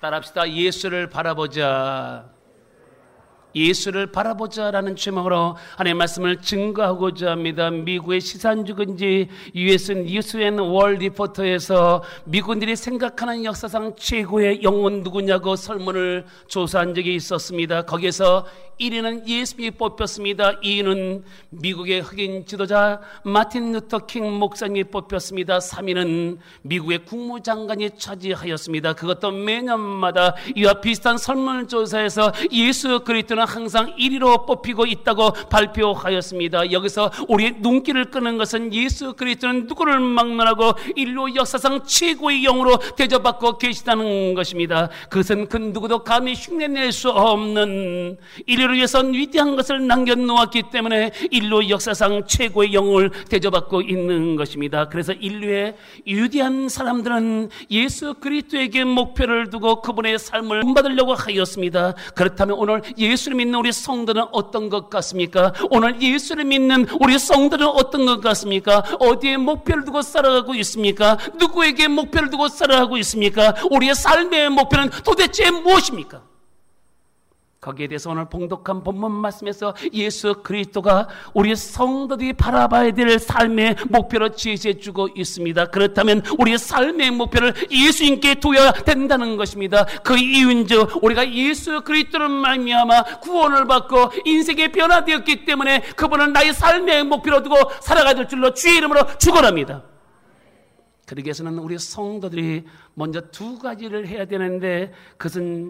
따라합시다. 예수를 바라보자. 예수를 바라보자라는 제목으로 하나님의 말씀을 증거하고자 합니다. 미국의 시사주간지 뉴스앤 월드 리포터에서 미국인들이 생각하는 역사상 최고의 영웅은 누구냐고 설문을 조사한 적이 있었습니다. 거기에서 1위는 예수님이 뽑혔습니다. 2위는 미국의 흑인 지도자 마틴 루터 킹 목사님이 뽑혔습니다. 3위는 미국의 국무장관이 차지하였습니다. 그것도 매년마다 이와 비슷한 설문조사에서 예수 그리스도는 항상 1위로 뽑히고 있다고 발표하였습니다. 여기서 우리의 눈길을 끄는 것은 예수 그리스도는 누구를 막론하고 인류 역사상 최고의 영으로 대접받고 계시다는 것입니다. 그것은 그 누구도 감히 흉내낼 수 없는 인류를 위해서 위대한 것을 남겨놓았기 때문에 인류 역사상 최고의 영을 대접받고 있는 것입니다. 그래서 인류의 위대한 사람들은 예수 그리스도에게 목표를 두고 그분의 삶을 본받으려고 하였습니다. 그렇다면 오늘 예수를 믿는 우리 성도는 어떤 것 같습니까? 오늘 예수를 믿는 우리 성도는 어떤 것 같습니까? 어디에 목표를 두고 살아가고 있습니까? 누구에게 목표를 두고 살아가고 있습니까? 우리의 삶의 목표는 도대체 무엇입니까? 거기에 대해서 오늘 봉독한 본문 말씀에서 예수 그리스도가 우리 성도들이 바라봐야 될 삶의 목표로 제시해주고 있습니다. 그렇다면 우리의 삶의 목표를 예수님께 둬야 된다는 것입니다. 그 이유인즉 우리가 예수 그리스도를 말미암아 구원을 받고 인생이 변화되었기 때문에 그분은 나의 삶의 목표로 두고 살아가야 될 줄로 주의 이름으로 축원합니다. 그러기 위해서는 우리 성도들이 먼저 두 가지를 해야 되는데 그것은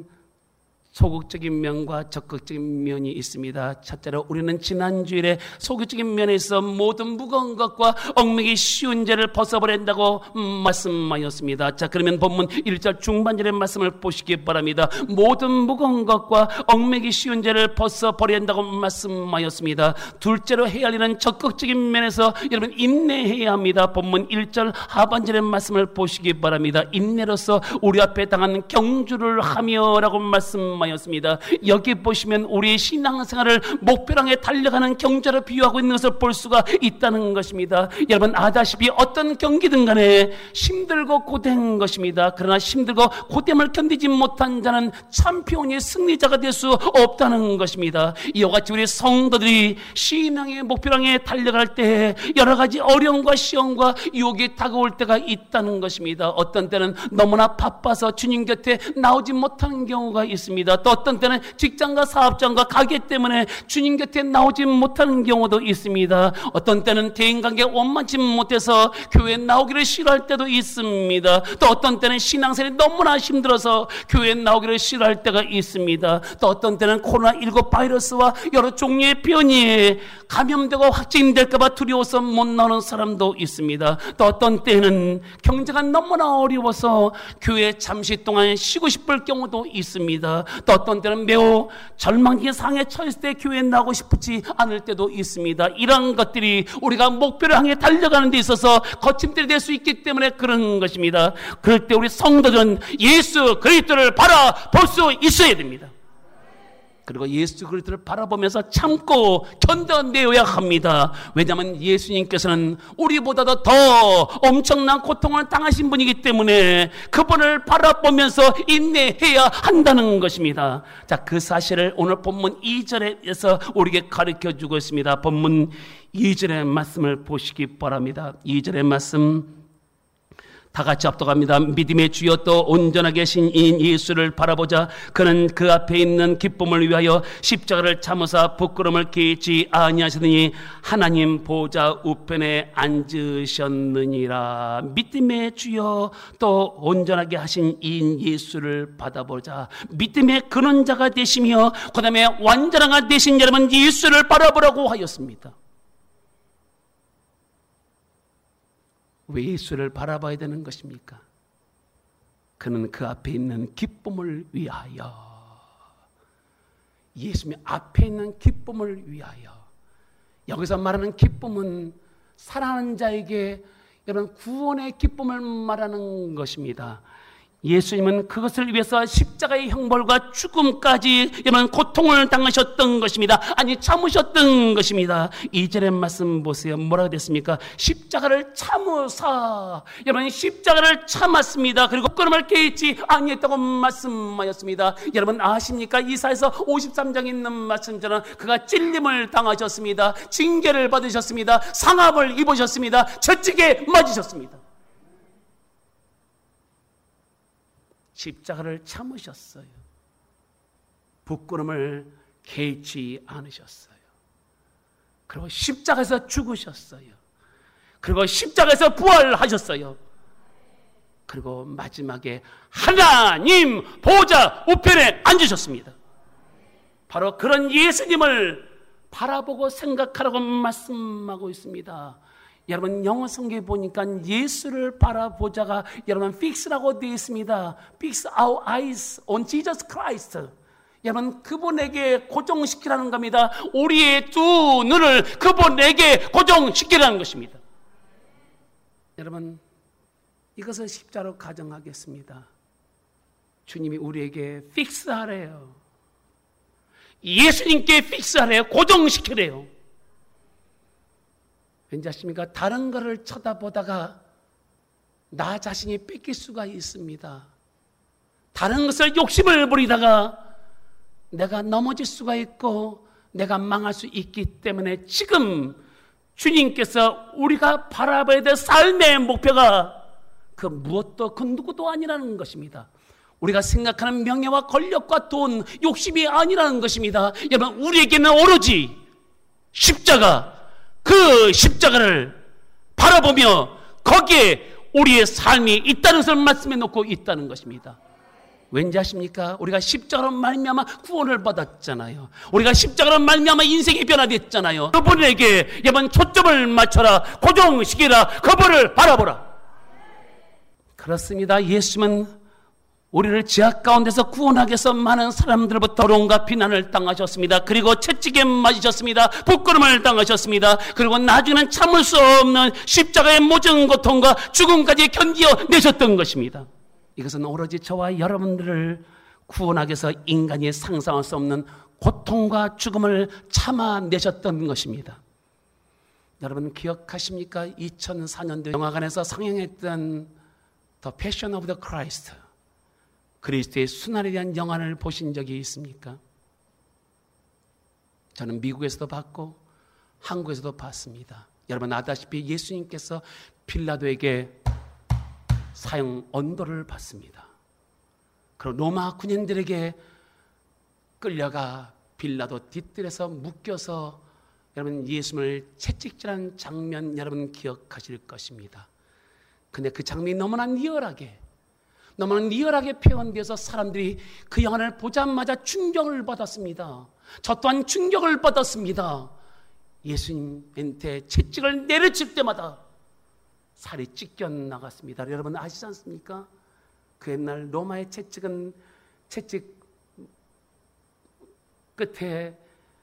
소극적인 면과 적극적인 면이 있습니다. 첫째로 우리는 지난 주일에 소극적인 면에서 모든 무거운 것과 얽매기 쉬운 죄를 벗어버린다고 말씀하였습니다. 자, 그러면 본문 1절 중반절의 말씀을 보시기 바랍니다. 모든 무거운 것과 얽매기 쉬운 죄를 벗어버린다고 말씀하였습니다. 둘째로 해야 할 일은 적극적인 면에서 여러분 인내해야 합니다. 본문 1절 하반절의 말씀을 보시기 바랍니다. 인내로서 우리 앞에 당한 경주를 하며라고 말씀하였습니다. 여기 보시면 우리의 신앙생활을 목표를 향해 달려가는 경주로 비유하고 있는 것을 볼 수가 있다는 것입니다. 여러분 아다시피 어떤 경기든 간에 힘들고 고된 것입니다. 그러나 힘들고 고됨을 견디지 못한 자는 챔피언의 승리자가 될 수 없다는 것입니다. 이와 같이 우리 성도들이 신앙의 목표를 향해 달려갈 때 여러 가지 어려움과 시험과 유혹이 다가올 때가 있다는 것입니다. 어떤 때는 너무나 바빠서 주님 곁에 나오지 못하는 경우가 있습니다. 또 어떤 때는 직장과 사업장과 가게 때문에 주님 곁에 나오지 못하는 경우도 있습니다. 어떤 때는 대인관계 원만치 못해서 교회에 나오기를 싫어할 때도 있습니다. 또 어떤 때는 신앙생활이 너무나 힘들어서 교회에 나오기를 싫어할 때가 있습니다. 또 어떤 때는 코로나19 바이러스와 여러 종류의 변이에 감염되고 확진될까 봐 두려워서 못 나오는 사람도 있습니다. 또 어떤 때는 경제가 너무나 어려워서 교회에 잠시 동안 쉬고 싶을 경우도 있습니다. 또 어떤 때는 매우 절망적인 상황에 처했을 때 교회에 나오고 싶지 않을 때도 있습니다. 이런 것들이 우리가 목표를 향해 달려가는 데 있어서 거침들이 될 수 있기 때문에 그런 것입니다. 그럴 때 우리 성도들은 예수 그리스도를 바라볼 수 있어야 됩니다. 그리고 예수 그리스도를 바라보면서 참고 견뎌내어야 합니다. 왜냐하면 예수님께서는 우리보다도 더 엄청난 고통을 당하신 분이기 때문에 그분을 바라보면서 인내해야 한다는 것입니다. 자, 그 사실을 오늘 본문 2절에서 우리에게 가르쳐주고 있습니다. 본문 2절의 말씀을 보시기 바랍니다. 2절의 말씀 다 같이 합독합니다. 믿음의 주여 또 온전하게 계신 이 예수를 바라보자. 그는 그 앞에 있는 기쁨을 위하여 십자가를 참으사 부끄러움을 끼치 아니하시더니 하나님 보좌 우편에 앉으셨느니라. 믿음의 주여 또 온전하게 하신 이 예수를 받아보자. 믿음의 근원자가 되시며 그 다음에 완전하가 되신 여러분 예수를 바라보라고 하였습니다. 왜 예수를 바라봐야 되는 것입니까? 그는 그 앞에 있는 기쁨을 위하여, 예수님 앞에 있는 기쁨을 위하여. 여기서 말하는 기쁨은 사랑하는 자에게 여러분 구원의 기쁨을 말하는 것입니다. 예수님은 그것을 위해서 십자가의 형벌과 죽음까지 이런 고통을 당하셨던 것입니다. 아니, 참으셨던 것입니다. 2절의 말씀 보세요. 뭐라고 됐습니까? 십자가를 참으사. 여러분, 십자가를 참았습니다. 그리고 부끄러움을 깨지 아니했다고 말씀하였습니다. 여러분 아십니까? 이사야서 53장에 있는 말씀처럼 그가 찔림을 당하셨습니다. 징계를 받으셨습니다. 상함을 입으셨습니다. 채찍에 맞으셨습니다. 십자가를 참으셨어요. 부끄러움을 개의치 않으셨어요. 그리고 십자가에서 죽으셨어요. 그리고 십자가에서 부활하셨어요. 그리고 마지막에 하나님 보좌 우편에 앉으셨습니다. 바로 그런 예수님을 바라보고 생각하라고 말씀하고 있습니다. 여러분 영어 성경에 보니까 예수를 바라보자가 여러분 fix라고 되어 있습니다. Fix our eyes on Jesus Christ. 여러분 그분에게 고정시키라는 겁니다. 우리의 두 눈을 그분에게 고정시키라는 것입니다. 여러분 이것을 십자로 가정하겠습니다. 주님이 우리에게 픽스하래요. 예수님께 픽스하래요. 고정시키래요. 왠지 아십니까? 다른 것을 쳐다보다가 나 자신이 뺏길 수가 있습니다. 다른 것을 욕심을 부리다가 내가 넘어질 수가 있고 내가 망할 수 있기 때문에 지금 주님께서 우리가 바라봐야 될 삶의 목표가 그 무엇도 그 누구도 아니라는 것입니다. 우리가 생각하는 명예와 권력과 돈, 욕심이 아니라는 것입니다. 여러분 우리에게는 오로지 십자가, 그 십자가를 바라보며 거기에 우리의 삶이 있다는 것을 말씀해 놓고 있다는 것입니다. 왠지 아십니까? 우리가 십자가로 말미암아 구원을 받았잖아요. 우리가 십자가로 말미암아 인생이 변화됐잖아요. 그분에게 여러분 초점을 맞춰라, 고정시키라, 그분을 바라보라. 그렇습니다. 예수님은 우리를 죄악 가운데서 구원하기 위해서 많은 사람들로부터 어려움과 비난을 당하셨습니다. 그리고 채찍에 맞으셨습니다. 부끄러움을 당하셨습니다. 그리고 나중에는 참을 수 없는 십자가의 모든 고통과 죽음까지 견디어내셨던 것입니다. 이것은 오로지 저와 여러분들을 구원하기 위해서 인간이 상상할 수 없는 고통과 죽음을 참아내셨던 것입니다. 여러분 기억하십니까? 2004년도 영화관에서 상영했던 The Passion of the Christ, 그리스도의 순환에 대한 영화를 보신 적이 있습니까? 저는 미국에서도 봤고 한국에서도 봤습니다. 여러분 아다시피 예수님께서 빌라도에게 사형 언도를 받습니다. 그리고 로마 군인들에게 끌려가 빌라도 뒤뜰에서 묶여서 여러분 예수님을 채찍질한 장면 여러분 기억하실 것입니다. 근데 그 장면이 너무나 리얼하게 표현되어서 사람들이 그 영화를 보자마자 충격을 받았습니다. 저 또한 충격을 받았습니다. 예수님한테 채찍을 내려칠 때마다 살이 찢겨 나갔습니다. 여러분 아시지 않습니까? 그 옛날 로마의 채찍은 채찍 끝에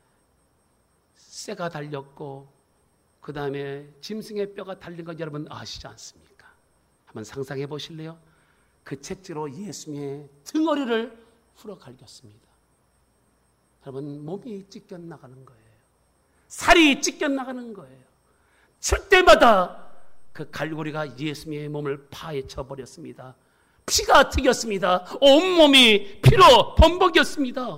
쇠가 달렸고 그 다음에 짐승의 뼈가 달린 것 여러분 아시지 않습니까? 한번 상상해 보실래요? 그 채찍으로 예수님의 등허리를 풀어 갈겼습니다. 여러분 몸이 찢겨 나가는 거예요. 살이 찢겨 나가는 거예요. 칠 때마다 그 갈고리가 예수님의 몸을 파헤쳐 버렸습니다. 피가 튀겼습니다. 온몸이 피로 범벅이었습니다.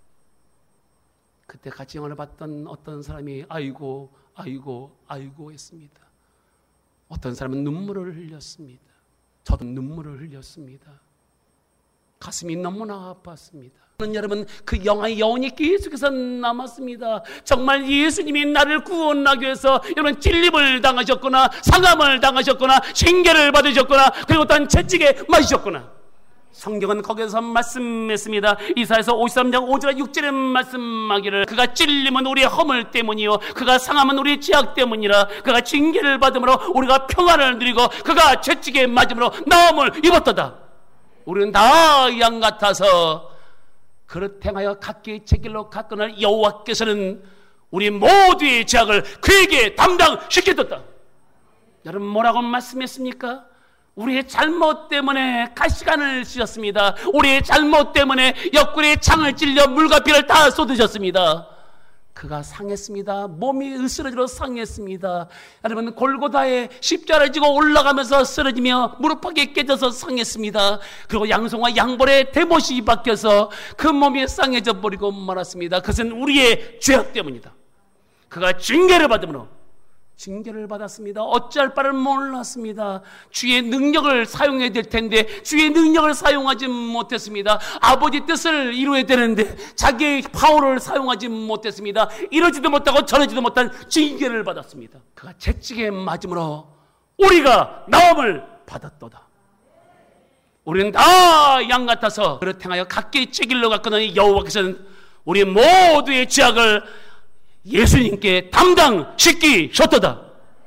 그때 같이 영화를 봤던 어떤 사람이 아이고 했습니다. 어떤 사람은 눈물을 흘렸습니다. 저도 눈물을 흘렸습니다. 가슴이 너무나 아팠습니다. 여러분 그 영화의 여운이 계속해서 남았습니다. 정말 예수님이 나를 구원하기 위해서 여러분 찔림을 당하셨구나, 상함을 당하셨구나, 징계를 받으셨구나, 그리고 또한 채찍에 맞으셨구나. 성경은 거기서 말씀했습니다. 이사야서 53장 5절 6절에 말씀하기를 그가 찔림은 우리의 허물 때문이요 그가 상함은 우리의 죄악 때문이라. 그가 징계를 받음으로 우리가 평안을 누리고 그가 채찍에 맞음으로 나음을 입었도다. 우리는 다 양 같아서 그릇 행하여 각기 제 길로 갔거늘 여호와께서는 우리 모두의 죄악을 그에게 담당시켰다. 여러분 뭐라고 말씀했습니까? 우리의 잘못 때문에 가시관을 씌셨습니다. 우리의 잘못 때문에 옆구리에 창을 찔려 물과 피를 다 쏟으셨습니다. 그가 상했습니다. 몸이 으스러지러 상했습니다. 여러분, 골고다에 십자가를 지고 올라가면서 쓰러지며 무릎팍에 깨져서 상했습니다. 그리고 양손과 양볼에 대못이 박혀서 그 몸이 상해져 버리고 말았습니다. 그것은 우리의 죄악 때문이다. 그가 징계를 받음으로 징계를 받았습니다. 어찌할 바를 몰랐습니다. 주의 능력을 사용해야 될 텐데 주의 능력을 사용하지 못했습니다. 아버지 뜻을 이루어야 되는데 자기의 파워를 사용하지 못했습니다. 이러지도 못하고 저러지도 못한 징계를 받았습니다. 그가 채찍에 맞음으로 우리가 나음을 받았도다. 우리는 다 양 같아서 그릇 행하여 각기 찌길러 갔거니 여호와께서는 우리 모두의 죄악을 예수님께 담당시키셨도다.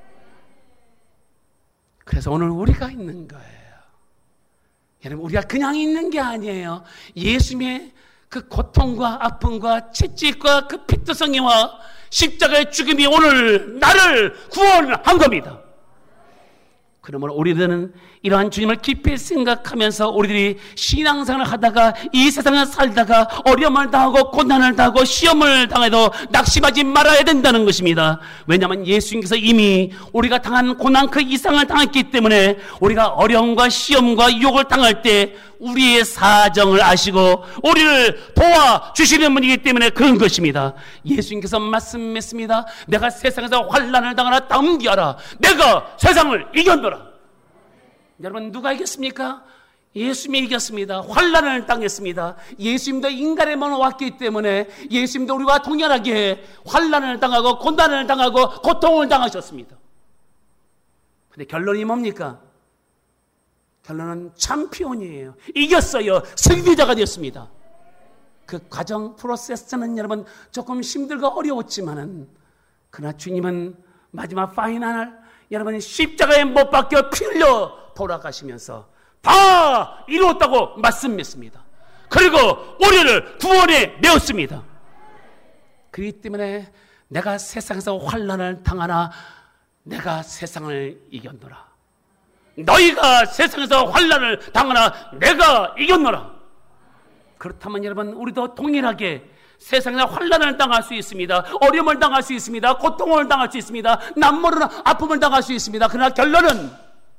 그래서 오늘 우리가 있는 거예요. 여러분, 우리가 그냥 있는 게 아니에요. 예수님의 그 고통과 아픔과 채찍과 그 피투성이와 십자가의 죽음이 오늘 나를 구원한 겁니다. 그러므로 우리들은 이러한 주님을 깊이 생각하면서 우리들이 신앙생활을 하다가 이 세상을 살다가 어려움을 당하고 고난을 당하고 시험을 당해도 낙심하지 말아야 된다는 것입니다. 왜냐하면 예수님께서 이미 우리가 당한 고난 그 이상을 당했기 때문에 우리가 어려움과 시험과 유혹을 당할 때 우리의 사정을 아시고 우리를 도와주시는 분이기 때문에 그런 것입니다. 예수님께서 말씀했습니다. 내가 세상에서 환난을 당하나 담기하라. 내가 세상을 이겼노라. 여러분, 누가 이겼습니까? 예수님이 이겼습니다. 환난을 당했습니다. 예수님도 인간의 몸으로 왔기 때문에 예수님도 우리와 동일하게 환난을 당하고 고난을 당하고 고통을 당하셨습니다. 근데 결론이 뭡니까? 결론은 챔피언이에요. 이겼어요. 승리자가 되었습니다. 그 과정 프로세스는 여러분 조금 힘들고 어려웠지만은 그러나 주님은 마지막 파이널 여러분 십자가에 못 박혀 피 흘려 돌아가시면서 다 이루었다고 말씀했습니다. 그리고 우리를 구원해 내었습니다. 그렇기 때문에 내가 세상에서 환난을 당하나 내가 세상을 이겼노라. 너희가 세상에서 환난을 당하나 내가 이겼노라. 그렇다면 여러분 우리도 동일하게 세상에 환난을 당할 수 있습니다. 어려움을 당할 수 있습니다. 고통을 당할 수 있습니다. 남모르는 아픔을 당할 수 있습니다. 그러나 결론은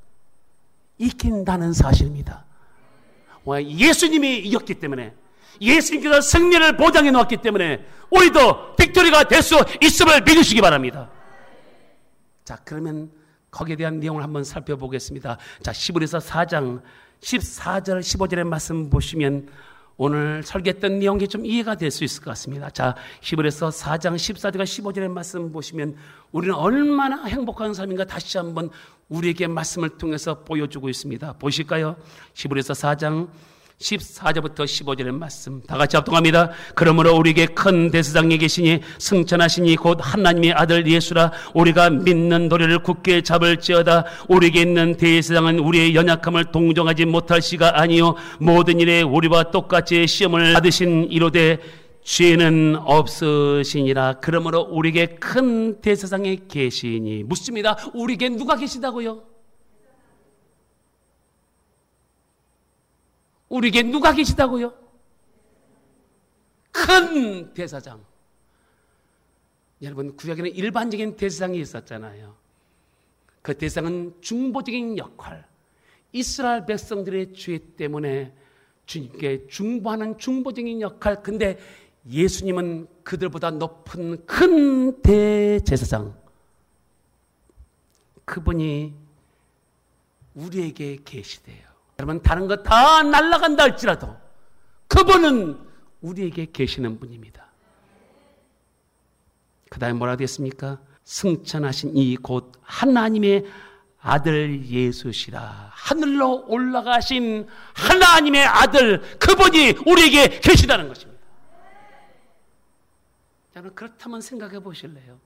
이긴다는 사실입니다. 예수님이 이겼기 때문에 예수님께서 승리를 보장해 놓았기 때문에 우리도 빅토리가 될 수 있음을 믿으시기 바랍니다. 자, 그러면 거기에 대한 내용을 한번 살펴보겠습니다. 자, 히브리서 4장 14절 15절의 말씀 보시면 오늘 설계했던 내용이 좀 이해가 될 수 있을 것 같습니다. 자, 히브리서 4장 14절과 15절의 말씀 보시면 우리는 얼마나 행복한 삶인가 다시 한번 우리에게 말씀을 통해서 보여주고 있습니다. 보실까요? 히브리서 4장 14절부터 15절의 말씀 다 같이 합동합니다. 그러므로 우리에게 큰 대제사장이 계시니 승천하시니 곧 하나님의 아들 예수라. 우리가 믿는 도리를 굳게 잡을지어다. 우리에게 있는 대제사장은 우리의 연약함을 동정하지 못할 시가 아니요 모든 일에 우리와 똑같이 시험을 받으신 이로되 죄는 없으시니라. 그러므로 우리에게 큰 대제사장이 계시니 묻습니다. 우리에게 누가 계시다고요? 우리에게 누가 계시다고요? 큰 대제사장. 여러분 구약에는 일반적인 대제사장이 있었잖아요. 그 대제사장은 중보적인 역할, 이스라엘 백성들의 죄 때문에 주님께 중보하는 중보적인 역할. 근데 예수님은 그들보다 높은 큰 대제사장, 그분이 우리에게 계시대요. 여러분 다른 거 다 날아간다 할지라도 그분은 우리에게 계시는 분입니다. 그 다음에 뭐라 되겠습니까? 승천하신 이 곧 하나님의 아들 예수시라. 하늘로 올라가신 하나님의 아들 그분이 우리에게 계시다는 것입니다. 여러분 그렇다면 생각해 보실래요?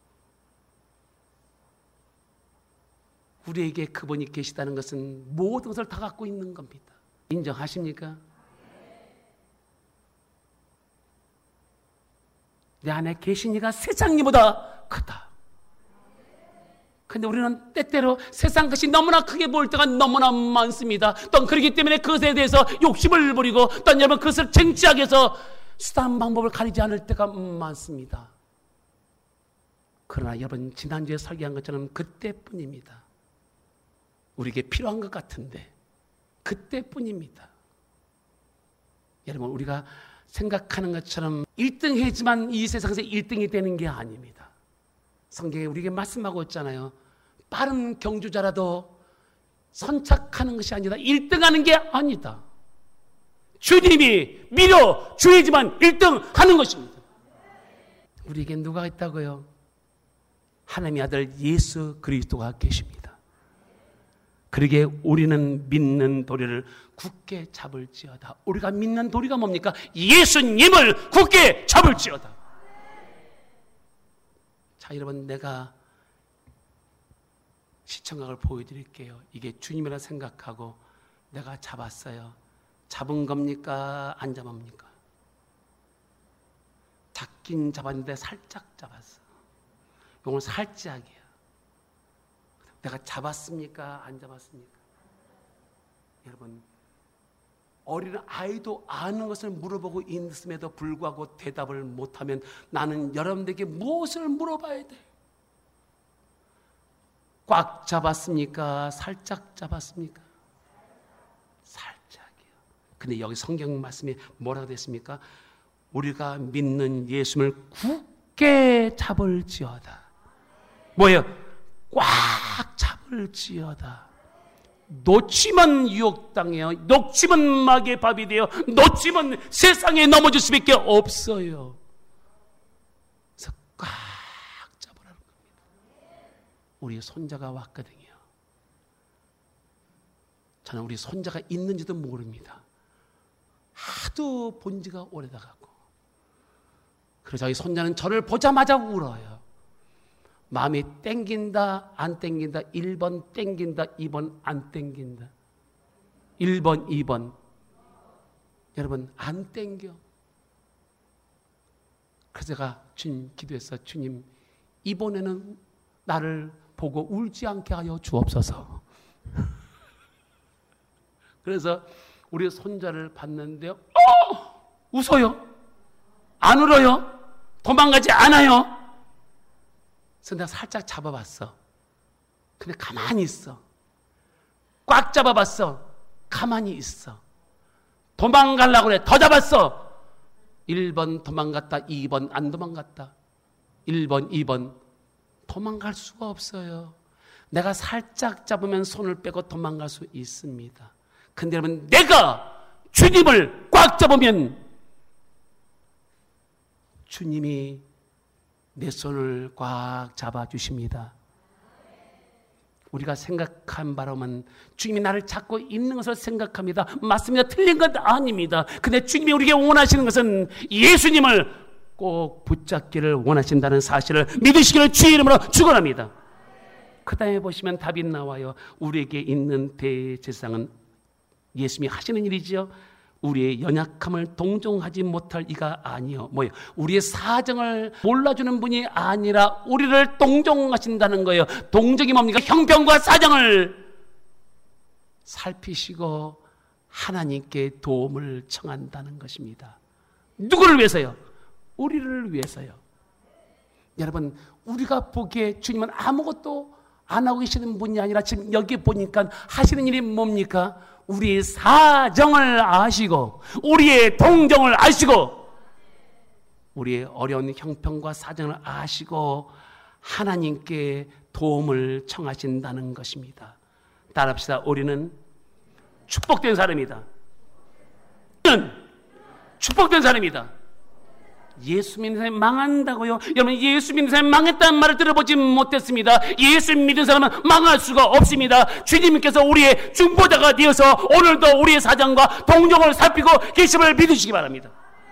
우리에게 그분이 계시다는 것은 모든 것을 다 갖고 있는 겁니다. 인정하십니까? 내 안에 계신 이가 세상 이보다 크다. 근데 우리는 때때로 세상 것이 너무나 크게 보일 때가 너무나 많습니다. 또 그렇기 때문에 그것에 대해서 욕심을 부리고 또 여러분 그것을 쟁취하기 위해서 수단 방법을 가리지 않을 때가 많습니다. 그러나 여러분 지난주에 설교한 것처럼 그때뿐입니다. 우리에게 필요한 것 같은데 그때뿐입니다. 여러분 우리가 생각하는 것처럼 1등 해지만 이 세상에서 1등이 되는 게 아닙니다. 성경에 우리에게 말씀하고 있잖아요. 빠른 경주자라도 선착하는 것이 아니다. 1등하는 게 아니다. 주님이 미뤄 주이지만 1등하는 것입니다. 우리에게 누가 있다고요? 하나님의 아들 예수 그리스도가 계십니다. 그러기에 우리는 믿는 도리를 굳게 잡을지어다. 우리가 믿는 도리가 뭡니까? 예수님을 굳게 잡을지어다. 자, 여러분 내가 시청각을 보여드릴게요. 이게 주님이라 생각하고 내가 잡았어요. 잡은 겁니까? 안 잡습니까? 잡긴 잡았는데 살짝 잡았어. 이건 살짝이야. 내가 잡았습니까? 안 잡았습니까? 여러분 어린 아이도 아는 것을 물어보고 있음에도 불구하고 대답을 못하면 나는 여러분들에게 무엇을 물어봐야 돼? 꽉 잡았습니까? 살짝 잡았습니까? 살짝이요. 근데 여기 성경 말씀이 뭐라고 됐습니까? 우리가 믿는 예수님을 굳게 잡을지어다. 뭐예요? 꽉 잡을지어다. 놓치면 유혹당해요. 놓치면 마귀의 밥이 돼요. 놓치면 세상에 넘어질 수밖에 없어요. 그래서 꽉 잡으라는 겁니다. 우리 손자가 왔거든요. 저는 우리 손자가 있는지도 모릅니다. 하도 본 지가 오래돼가고. 그래서 이 손자는 저를 보자마자 울어요. 마음이 땡긴다 안 땡긴다. 1번 땡긴다 2번 안 땡긴다. 1번 2번. 여러분 안 땡겨. 그래서 제가 주님 기도했어. 주님 이번에는 나를 보고 울지 않게 하여 주옵소서. 그래서 우리 손자를 봤는데요. 웃어요. 안 울어요. 도망가지 않아요. 그래서 내가 살짝 잡아봤어. 근데 가만히 있어. 꽉 잡아봤어. 가만히 있어. 도망가려고 그래. 더 잡았어. 1번 도망갔다. 2번 안 도망갔다. 1번 2번 도망갈 수가 없어요. 내가 살짝 잡으면 손을 빼고 도망갈 수 있습니다. 근데 여러분 내가 주님을 꽉 잡으면 주님이 내 손을 꽉 잡아주십니다. 우리가 생각한 바로는 주님이 나를 잡고 있는 것을 생각합니다. 맞습니다. 틀린 건 아닙니다. 근데 주님이 우리에게 원하시는 것은 예수님을 꼭 붙잡기를 원하신다는 사실을 믿으시기를 주의 이름으로 축원합니다. 그 다음에 보시면 답이 나와요. 우리에게 있는 대제사장은 예수님이 하시는 일이죠. 우리의 연약함을 동정하지 못할 이가 아니요. 뭐예요? 우리의 사정을 몰라주는 분이 아니라 우리를 동정하신다는 거예요. 동정이 뭡니까? 형편과 사정을 살피시고 하나님께 도움을 청한다는 것입니다. 누구를 위해서요? 우리를 위해서요. 여러분 우리가 보기에 주님은 아무것도 안 하고 계시는 분이 아니라 지금 여기 보니까 하시는 일이 뭡니까? 우리의 사정을 아시고 우리의 동정을 아시고 우리의 어려운 형편과 사정을 아시고 하나님께 도움을 청하신다는 것입니다. 따라합시다. 우리는 축복된 사람이다. 우리는 축복된 사람이다. 예수 믿는 사람이 망한다고요? 여러분 예수 믿는 사람이 망했다는 말을 들어보지 못했습니다. 예수 믿는 사람은 망할 수가 없습니다. 주님께서 우리의 중보자가 되어서 오늘도 우리의 사정과 동정을 살피고 계심을 믿으시기 바랍니다.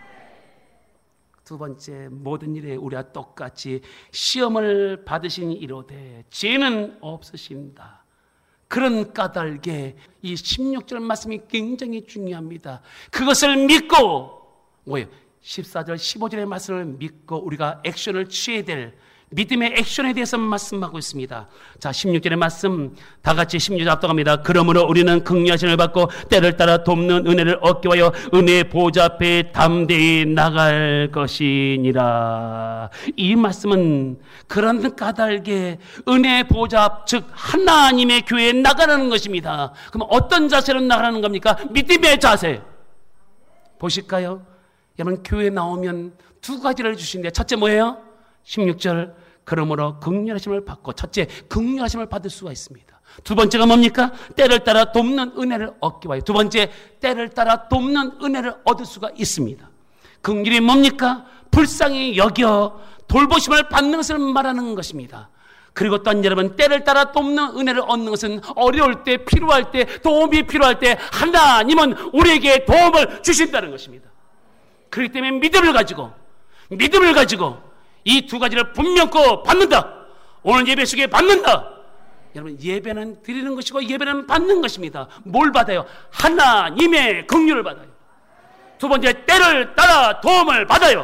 두 번째, 모든 일에 우리와 똑같이 시험을 받으신 이로되 죄는 없으신다. 그런 까닭에 이 16절 말씀이 굉장히 중요합니다. 그것을 믿고 뭐예요? 14절 15절의 말씀을 믿고 우리가 액션을 취해야 될 믿음의 액션에 대해서 말씀하고 있습니다. 자, 16절의 말씀 다 같이 16절 압도합니다. 그러므로 우리는 긍휼하심을 받고 때를 따라 돕는 은혜를 얻기 위하여 은혜의 보좌 앞에 담대히 나갈 것이니라. 이 말씀은 그런 까닭에 은혜의 보좌 앞, 즉 하나님의 교회에 나가는 것입니다. 그럼 어떤 자세로 나가는 겁니까? 믿음의 자세. 보실까요? 여러분, 교회에 나오면 두 가지를 주시는데, 첫째 뭐예요? 16절, 그러므로 긍휼하심을 받고, 첫째, 긍휼하심을 받을 수가 있습니다. 두 번째가 뭡니까? 때를 따라 돕는 은혜를 얻기 위하여. 두 번째, 때를 따라 돕는 은혜를 얻을 수가 있습니다. 긍휼이 뭡니까? 불쌍히 여겨 돌보심을 받는 것을 말하는 것입니다. 그리고 또한 여러분, 때를 따라 돕는 은혜를 얻는 것은 어려울 때, 필요할 때, 도움이 필요할 때 하나님은 우리에게 도움을 주신다는 것입니다. 그렇기 때문에 믿음을 가지고 이 두 가지를 분명코 받는다. 오늘 예배 속에 받는다. 여러분, 예배는 드리는 것이고 예배는 받는 것입니다. 뭘 받아요? 하나님의 긍휼을 받아요. 두 번째, 때를 따라 도움을 받아요.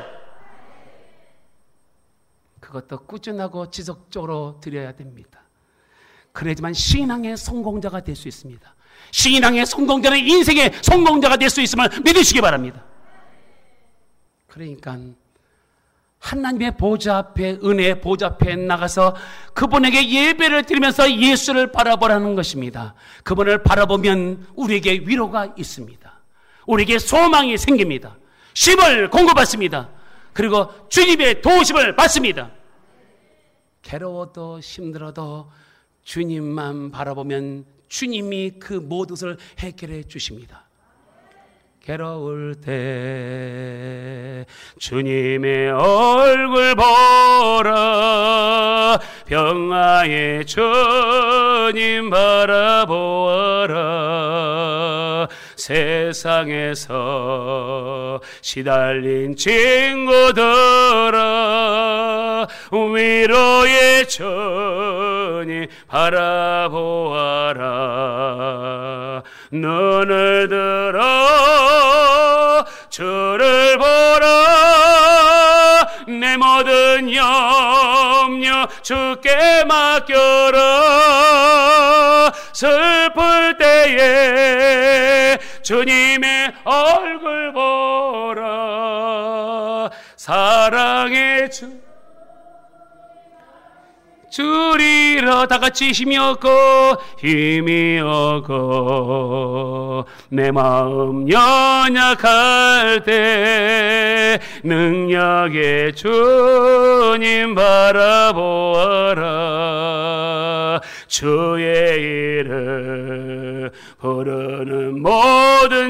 그것도 꾸준하고 지속적으로 드려야 됩니다. 그래야지만 신앙의 성공자가 될 수 있습니다. 신앙의 성공자는 인생의 성공자가 될 수 있음을 믿으시기 바랍니다. 그러니까 하나님의 보좌 앞에, 은혜의 보좌 앞에 나가서 그분에게 예배를 드리면서 예수를 바라보라는 것입니다. 그분을 바라보면 우리에게 위로가 있습니다. 우리에게 소망이 생깁니다. 힘을 공급받습니다. 그리고 주님의 도우심을 받습니다. 괴로워도 힘들어도 주님만 바라보면 주님이 그 모든 것을 해결해 주십니다. 괴로울 때 주님의 얼굴 보라, 평화의 주님 바라보아라. 세상에서 시달린 친구들아, 위로의 주님 바라보아라. 눈을 들어 주를 보라. 내 모든 염려 주께 맡겨라. 슬플 때에 주님의 얼굴 보라. 사랑의 주리라. 다 같이 힘이 얻고 내 마음 연약할 때 능력의 주님 바라보아라. 주의 이름 부르는 모든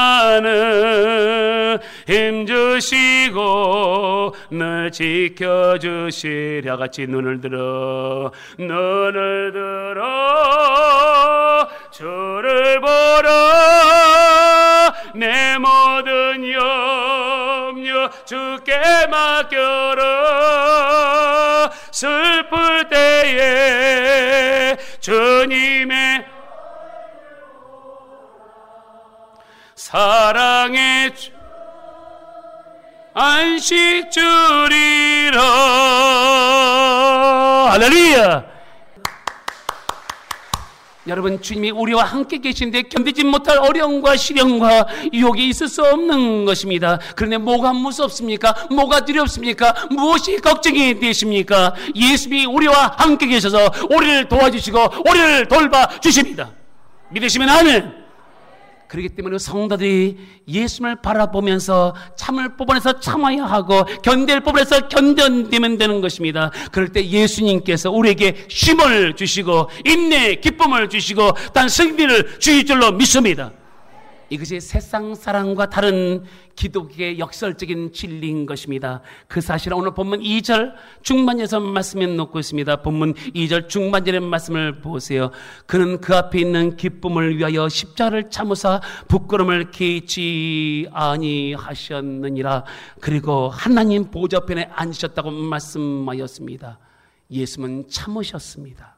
자는 힘주시고 늘 지켜주시랴. 같이 눈을 들어 주를 보라. 내 모든 염려 주께 맡겨라. 슬플 때에 주님의 사랑의 안식 주리라. 할렐루야. 여러분, 주님이 우리와 함께 계신데 견디지 못할 어려움과 시련과 유혹이 있을 수 없는 것입니다. 그런데 뭐가 무섭습니까? 뭐가 두렵습니까? 무엇이 걱정이 되십니까? 예수님이 우리와 함께 계셔서 우리를 도와주시고 우리를 돌봐주십니다. 믿으시면 아멘. 그렇기 때문에 성도들이 예수님을 바라보면서 참을 부분에서 참아야 하고 견딜 부분에서 견뎌내면 되는 것입니다. 그럴 때 예수님께서 우리에게 힘을 주시고 인내, 기쁨을 주시고 단 승리를 주실 줄로 믿습니다. 이것이 세상 사랑과 다른 기독교의 역설적인 진리인 것입니다. 그 사실은 오늘 본문 2절 중반에서 말씀에 놓고 있습니다. 본문 2절 중반절의 말씀을 보세요. 그는 그 앞에 있는 기쁨을 위하여 십자가를 참으사 부끄러움을 개의치 아니하셨느니라. 그리고 하나님 보좌편에 앉으셨다고 말씀하였습니다. 예수님은 참으셨습니다.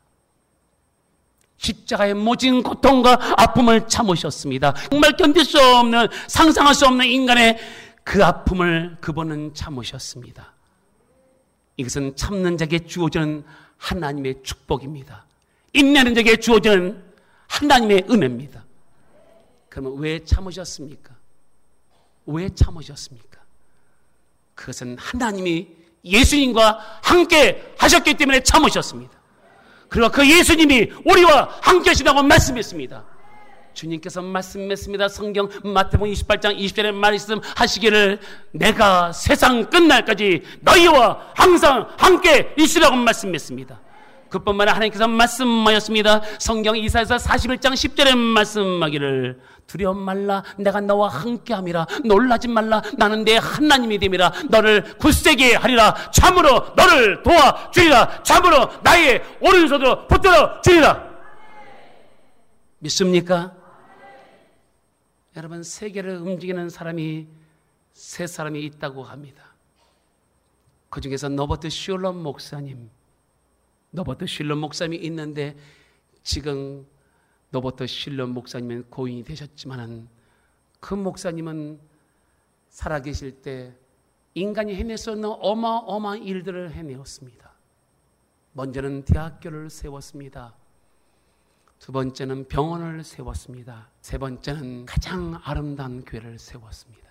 십자가의 모진 고통과 아픔을 참으셨습니다. 정말 견딜 수 없는, 상상할 수 없는 인간의 그 아픔을 그분은 참으셨습니다. 이것은 참는 자에게 주어지는 하나님의 축복입니다. 인내하는 자에게 주어지는 하나님의 은혜입니다. 그러면 왜 참으셨습니까? 왜 참으셨습니까? 그것은 하나님이 예수님과 함께 하셨기 때문에 참으셨습니다. 그리고 그 예수님이 우리와 함께 하시다고 말씀했습니다. 주님께서 말씀했습니다. 성경 마태복음 28장 20절에 말씀하시기를 내가 세상 끝날까지 너희와 항상 함께 있으라고 말씀했습니다. 그뿐만 아니라 하나님께서 말씀하셨습니다. 성경 이사야서 41장 10절에 말씀하기를 두려워 말라 내가 너와 함께함이라 놀라지 말라 나는 내 하나님이 됨이라 너를 굳세게 하리라 참으로 너를 도와주리라 참으로 나의 오른손으로 붙들어 주리라. 믿습니까? 여러분 세계를 움직이는 사람이 세 사람이 있다고 합니다. 그 중에서 노버트 슐럼 목사님이 있는데 지금 노버트 슐럼 목사님은 고인이 되셨지만 그 목사님은 살아계실 때 인간이 해낼 수 없는 어마어마한 일들을 해내었습니다. 먼저는 대학교를 세웠습니다. 두 번째는 병원을 세웠습니다. 세 번째는 가장 아름다운 교회를 세웠습니다.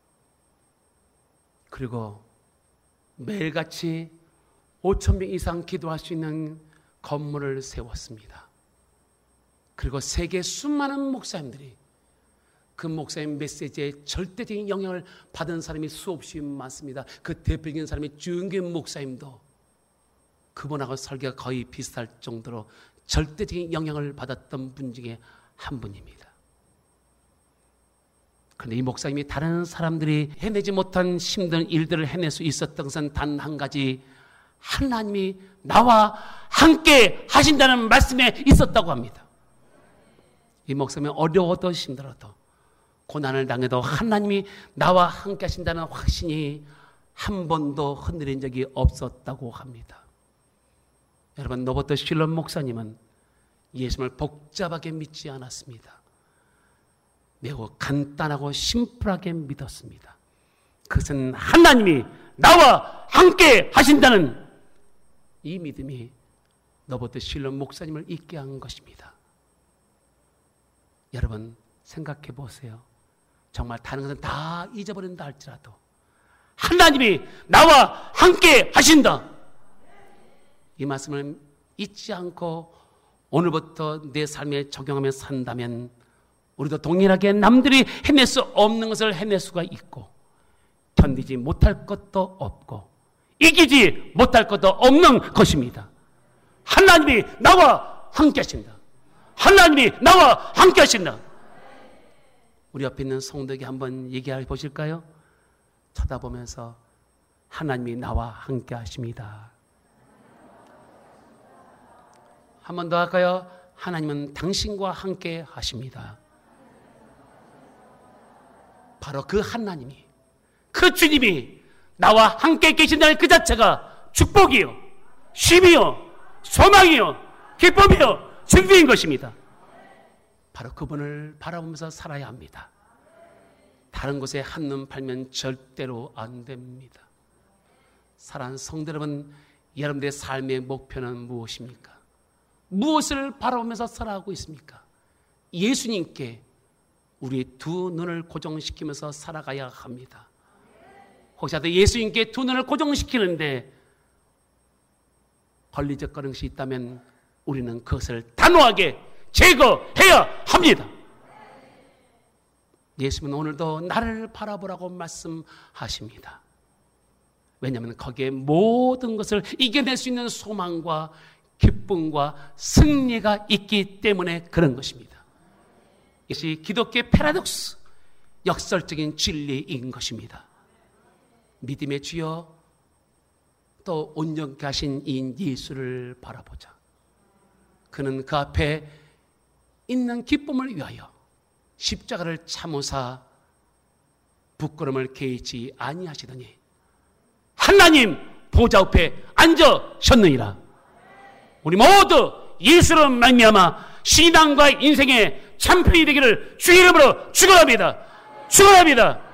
그리고 매일같이 5,000명 이상 기도할 수 있는 건물을 세웠습니다. 그리고 세계 수많은 목사님들이 그 목사님 메시지에 절대적인 영향을 받은 사람이 수없이 많습니다. 그 대표적인 사람이 주은규 목사님도 그분하고 설교가 거의 비슷할 정도로 절대적인 영향을 받았던 분 중에 한 분입니다. 그런데 이 목사님이 다른 사람들이 해내지 못한 힘든 일들을 해낼 수 있었던 것은 단 한 가지, 하나님이 나와 함께 하신다는 말씀에 있었다고 합니다. 이 목사님이 어려워도 힘들어도 고난을 당해도 하나님이 나와 함께 하신다는 확신이 한 번도 흔들린 적이 없었다고 합니다. 여러분, 노버트 슐럼 목사님은 예수님을 복잡하게 믿지 않았습니다. 매우 간단하고 심플하게 믿었습니다. 그것은 하나님이 나와 함께 하신다는 이 믿음이 노버트 슐럼 목사님을 있게 한 것입니다. 여러분 생각해 보세요. 정말 다른 것은 다 잊어버린다 할지라도 하나님이 나와 함께 하신다, 이 말씀을 잊지 않고 오늘부터 내 삶에 적용하며 산다면 우리도 동일하게 남들이 해낼 수 없는 것을 해낼 수가 있고 견디지 못할 것도 없고 이기지 못할 것도 없는 것입니다. 하나님이 나와 함께 하신다. 하나님이 나와 함께 하신다. 우리 옆에 있는 성도에게 한번 얘기해 보실까요? 쳐다보면서 하나님이 나와 함께 하십니다. 한 번 더 할까요? 하나님은 당신과 함께 하십니다. 바로 그 하나님이, 그 주님이 나와 함께 계신다는 그 자체가 축복이요, 쉼이요, 소망이요, 기쁨이요, 증거인 것입니다. 바로 그분을 바라보면서 살아야 합니다. 다른 곳에 한눈 팔면 절대로 안 됩니다. 사랑하는 성도 여러분, 여러분들의 삶의 목표는 무엇입니까? 무엇을 바라보면서 살아가고 있습니까? 예수님께 우리 두 눈을 고정시키면서 살아가야 합니다. 혹시라도 예수님께 두 눈을 고정시키는데 걸리적거리는 것이 있다면 우리는 그것을 단호하게 제거해야 합니다. 예수님은 오늘도 나를 바라보라고 말씀하십니다. 왜냐하면 거기에 모든 것을 이겨낼 수 있는 소망과 기쁨과 승리가 있기 때문에 그런 것입니다. 이것이 기독교의 패러독스, 역설적인 진리인 것입니다. 믿음의 주여, 또 온전케 하신 이 예수를 바라보자. 그는 그 앞에 있는 기쁨을 위하여 십자가를 참으사 부끄러움을 개의치 아니하시더니 하나님 보좌 앞에 앉으셨느니라. 우리 모두 예수로 말미암아 신앙과 인생의 참편이 되기를 주의 이름으로 축원합니다. 축원합니다.